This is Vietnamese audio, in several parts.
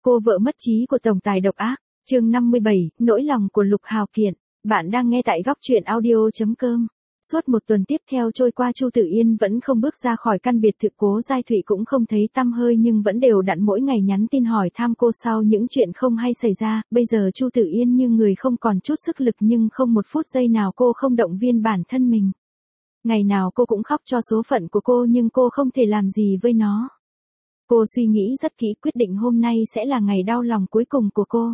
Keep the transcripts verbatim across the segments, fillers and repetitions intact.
Cô vợ mất trí của tổng tài độc ác, chương năm mươi bảy, nỗi lòng của Lục Hào Kiện. Bạn đang nghe tại góc truyện audio.com. Suốt một tuần tiếp theo trôi qua, Chu Tử Yên vẫn không bước ra khỏi căn biệt thự. Cố Giai Thụy cũng không thấy tăm hơi nhưng vẫn đều đặn mỗi ngày nhắn tin hỏi thăm cô sau những chuyện không hay xảy ra. Bây giờ Chu Tử Yên như người không còn chút sức lực, nhưng không một phút giây nào cô không động viên bản thân mình. Ngày nào cô cũng khóc cho số phận của cô, nhưng cô không thể làm gì với nó. Cô suy nghĩ rất kỹ, quyết định hôm nay sẽ là ngày đau lòng cuối cùng của cô.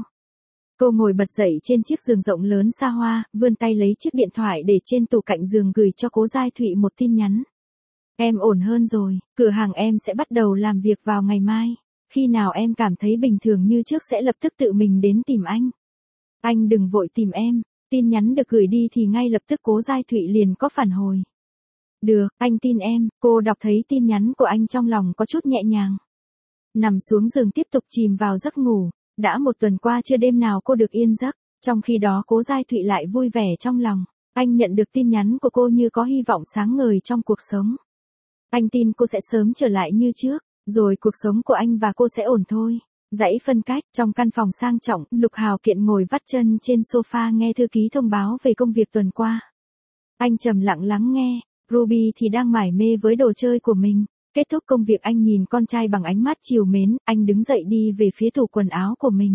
Cô ngồi bật dậy trên chiếc giường rộng lớn xa hoa, vươn tay lấy chiếc điện thoại để trên tủ cạnh giường, gửi cho Cố Giai Thụy một tin nhắn. Em ổn hơn rồi, cửa hàng em sẽ bắt đầu làm việc vào ngày mai. Khi nào em cảm thấy bình thường như trước sẽ lập tức tự mình đến tìm anh. Anh đừng vội tìm em. Tin nhắn được gửi đi thì ngay lập tức Cố Giai Thụy liền có phản hồi. Được, anh tin em. Cô đọc thấy tin nhắn của anh trong lòng có chút nhẹ nhàng. Nằm xuống giường tiếp tục chìm vào giấc ngủ. Đã một tuần qua chưa đêm nào cô được yên giấc. Trong khi đó Cố Giai Thụy lại vui vẻ trong lòng. Anh nhận được tin nhắn của cô như có hy vọng sáng ngời trong cuộc sống. Anh tin cô sẽ sớm trở lại như trước, rồi cuộc sống của anh và cô sẽ ổn thôi. Dãy phân cách, trong căn phòng sang trọng, Lục Hào Kiện ngồi vắt chân trên sofa nghe thư ký thông báo về công việc tuần qua. Anh trầm lặng lắng nghe. Ruby thì đang mải mê với đồ chơi của mình. Kết thúc công việc, anh nhìn con trai bằng ánh mắt trìu mến, anh đứng dậy đi về phía tủ quần áo của mình.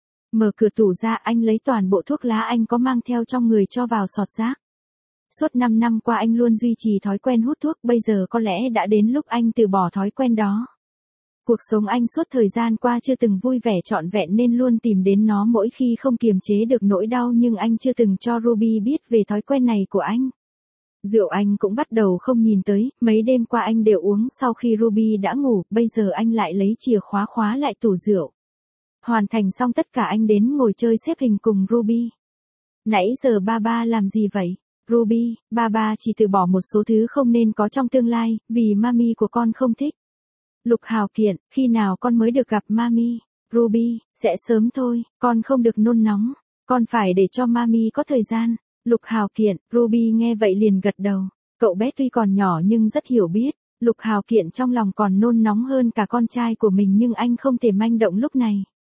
Mở cửa tủ ra, anh lấy toàn bộ thuốc lá anh có mang theo trong người cho vào sọt rác. Suốt năm năm qua anh luôn duy trì thói quen hút thuốc, bây giờ có lẽ đã đến lúc anh từ bỏ thói quen đó. Cuộc sống anh suốt thời gian qua chưa từng vui vẻ trọn vẹn nên luôn tìm đến nó mỗi khi không kiềm chế được nỗi đau, nhưng anh chưa từng cho Ruby biết về thói quen này của anh. Rượu anh cũng bắt đầu không nhìn tới, mấy đêm qua anh đều uống sau khi Ruby đã ngủ, bây giờ anh lại lấy chìa khóa khóa lại tủ rượu. Hoàn thành xong tất cả anh đến ngồi chơi xếp hình cùng Ruby. Nãy giờ ba ba làm gì vậy? Ruby, ba ba chỉ từ bỏ một số thứ không nên có trong tương lai, vì mami của con không thích. Lục Hào Kiện, khi nào con mới được gặp mami? Ruby, sẽ sớm thôi, con không được nôn nóng, con phải để cho mami có thời gian. Lục Hào Kiện, Ruby nghe vậy liền gật đầu. Cậu bé tuy còn nhỏ nhưng rất hiểu biết. Lục Hào Kiện trong lòng còn nôn nóng hơn cả con trai của mình, nhưng anh không thể manh động lúc này.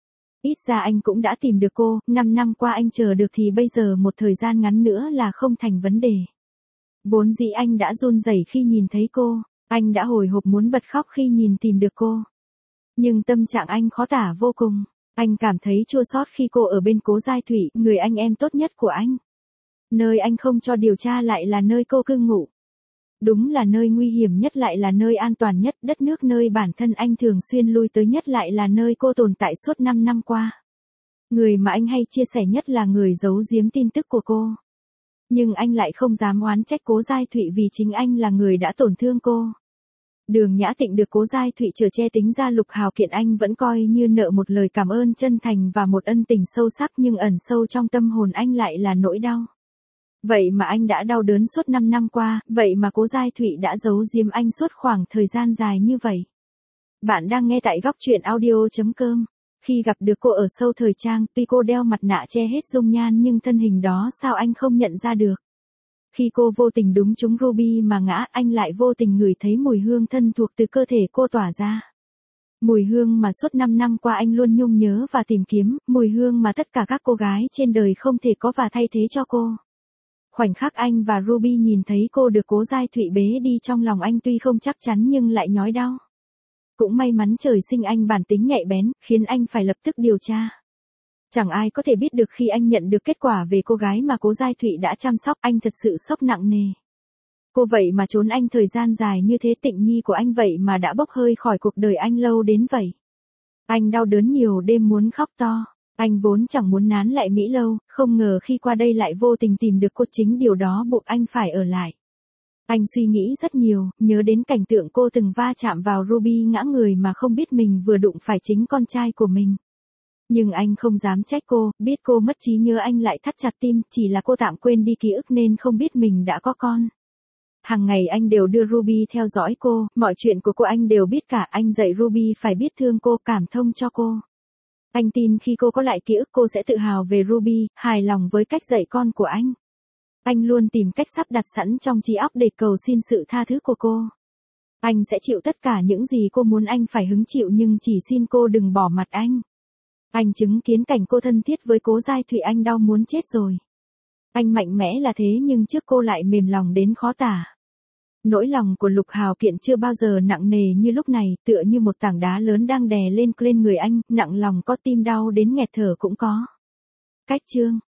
Ít ra anh cũng đã tìm được cô, năm năm qua anh chờ được thì bây giờ một thời gian ngắn nữa là không thành vấn đề. Vốn dĩ anh đã run rẩy khi nhìn thấy cô, anh đã hồi hộp muốn bật khóc khi nhìn tìm được cô. Nhưng tâm trạng anh khó tả vô cùng, anh cảm thấy chua xót khi cô ở bên Cố Giai Thụy, người anh em tốt nhất của anh. Nơi anh không cho điều tra lại là nơi cô cư ngụ. Đúng là nơi nguy hiểm nhất lại là nơi an toàn nhất, đất nước nơi bản thân anh thường xuyên lui tới nhất lại là nơi cô tồn tại suốt năm năm qua. Người mà anh hay chia sẻ nhất là người giấu giếm tin tức của cô. Nhưng anh lại không dám oán trách Cố Giai Thụy vì chính anh là người đã tổn thương cô. Đường Nhã Tịnh được Cố Giai Thụy chở che, tính ra Lục Hào Kiện anh vẫn coi như nợ một lời cảm ơn chân thành và một ân tình sâu sắc, nhưng ẩn sâu trong tâm hồn anh lại là nỗi đau. Vậy mà anh đã đau đớn suốt năm năm qua, vậy mà Cố Giai Thụy đã giấu giếm anh suốt khoảng thời gian dài như vậy. Bạn đang nghe tại góc truyện audio.com. Khi gặp được cô ở sâu thời trang, tuy cô đeo mặt nạ che hết dung nhan nhưng thân hình đó sao anh không nhận ra được. Khi cô vô tình đúng trúng Ruby mà ngã, anh lại vô tình ngửi thấy mùi hương thân thuộc từ cơ thể cô tỏa ra. Mùi hương mà suốt năm năm qua anh luôn nhung nhớ và tìm kiếm, mùi hương mà tất cả các cô gái trên đời không thể có và thay thế cho cô. Khoảnh khắc anh và Ruby nhìn thấy cô được Cố Giai Thụy bế đi, trong lòng anh tuy không chắc chắn nhưng lại nhói đau. Cũng may mắn trời sinh anh bản tính nhạy bén, khiến anh phải lập tức điều tra. Chẳng ai có thể biết được khi anh nhận được kết quả về cô gái mà Cố Giai Thụy đã chăm sóc, anh thật sự sốc nặng nề. Cô vậy mà trốn anh thời gian dài như thế, Tịnh nhi của anh vậy mà đã bốc hơi khỏi cuộc đời anh lâu đến vậy. Anh đau đớn nhiều đêm muốn khóc to. Anh vốn chẳng muốn nán lại Mỹ lâu, không ngờ khi qua đây lại vô tình tìm được cô, chính điều đó buộc anh phải ở lại. Anh suy nghĩ rất nhiều, nhớ đến cảnh tượng cô từng va chạm vào Ruby ngã người mà không biết mình vừa đụng phải chính con trai của mình. Nhưng anh không dám trách cô, biết cô mất trí nhớ anh lại thắt chặt tim, chỉ là cô tạm quên đi ký ức nên không biết mình đã có con. Hàng ngày anh đều đưa Ruby theo dõi cô, mọi chuyện của cô anh đều biết cả, anh dạy Ruby phải biết thương cô, cảm thông cho cô. Anh tin khi cô có lại ký ức cô sẽ tự hào về Ruby, hài lòng với cách dạy con của anh. Anh luôn tìm cách sắp đặt sẵn trong trí óc để cầu xin sự tha thứ của cô. Anh sẽ chịu tất cả những gì cô muốn anh phải hứng chịu, nhưng chỉ xin cô đừng bỏ mặt anh. Anh chứng kiến cảnh cô thân thiết với Cố Giai Thụy anh đau muốn chết rồi. Anh mạnh mẽ là thế nhưng trước cô lại mềm lòng đến khó tả. Nỗi lòng của Lục Hào Kiện chưa bao giờ nặng nề như lúc này, tựa như một tảng đá lớn đang đè lên lên người anh, nặng lòng có tim đau đến nghẹt thở cũng có. Cách chương